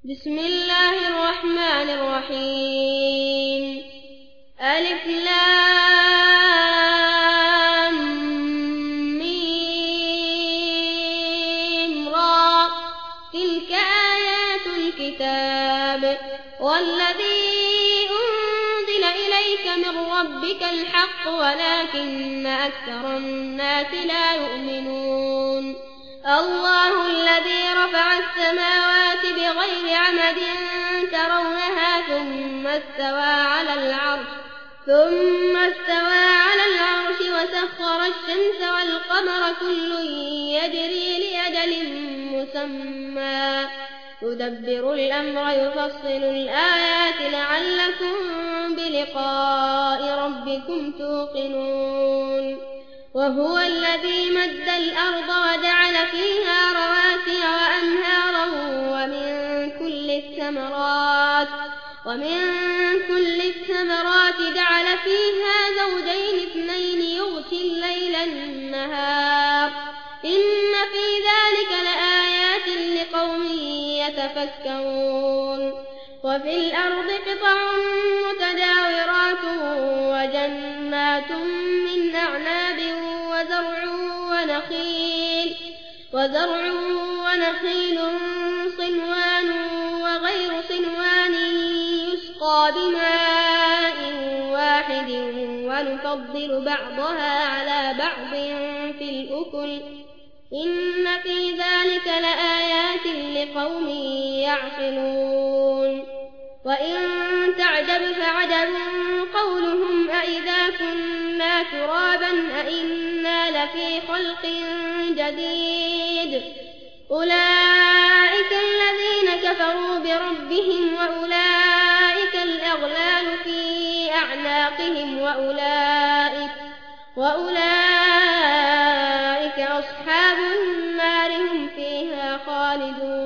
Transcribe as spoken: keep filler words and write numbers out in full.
بسم الله الرحمن الرحيم ألف لام ميم را تلك آيات الكتاب والذي أنزل إليك من ربك الحق ولكن أكثر الناس لا يؤمنون الله الذي رفع السماوات بغير عمد ترونها ثم استوى على العرش ثم استوى على العرش وسخر الشمس والقمر كل يجري لأجل مسمى يدبر الأمر يفصل الآيات لعلكم بلقاء ربكم توقنون وهو الذي مد الأرض وجعل فيها رواسي وأنهارا ومن كل الثمرات ومن كل الثمرات جعل فيها زوجين اثنين يغشي الليل النهار إن في ذلك لآيات لقوم يتفكرون وفي الأرض قطع متجاورات وجنات من أعناب وزرع ونخيل وزرع ونخيل صنوان وغير صنوان يسقى بماء واحد ونفضل بعضها على بعض في الأكل إن في ذلك لآيات لقوم يعقلون وإن تعجب فعجب قولهم أئذا كنا ترابا أئنا لفي خلق جديد أولئك الذين كفروا بربهم وأولئك الأغلال في أعناقهم وأولئك, وأولئك أصحاب النار هم فيها خالدون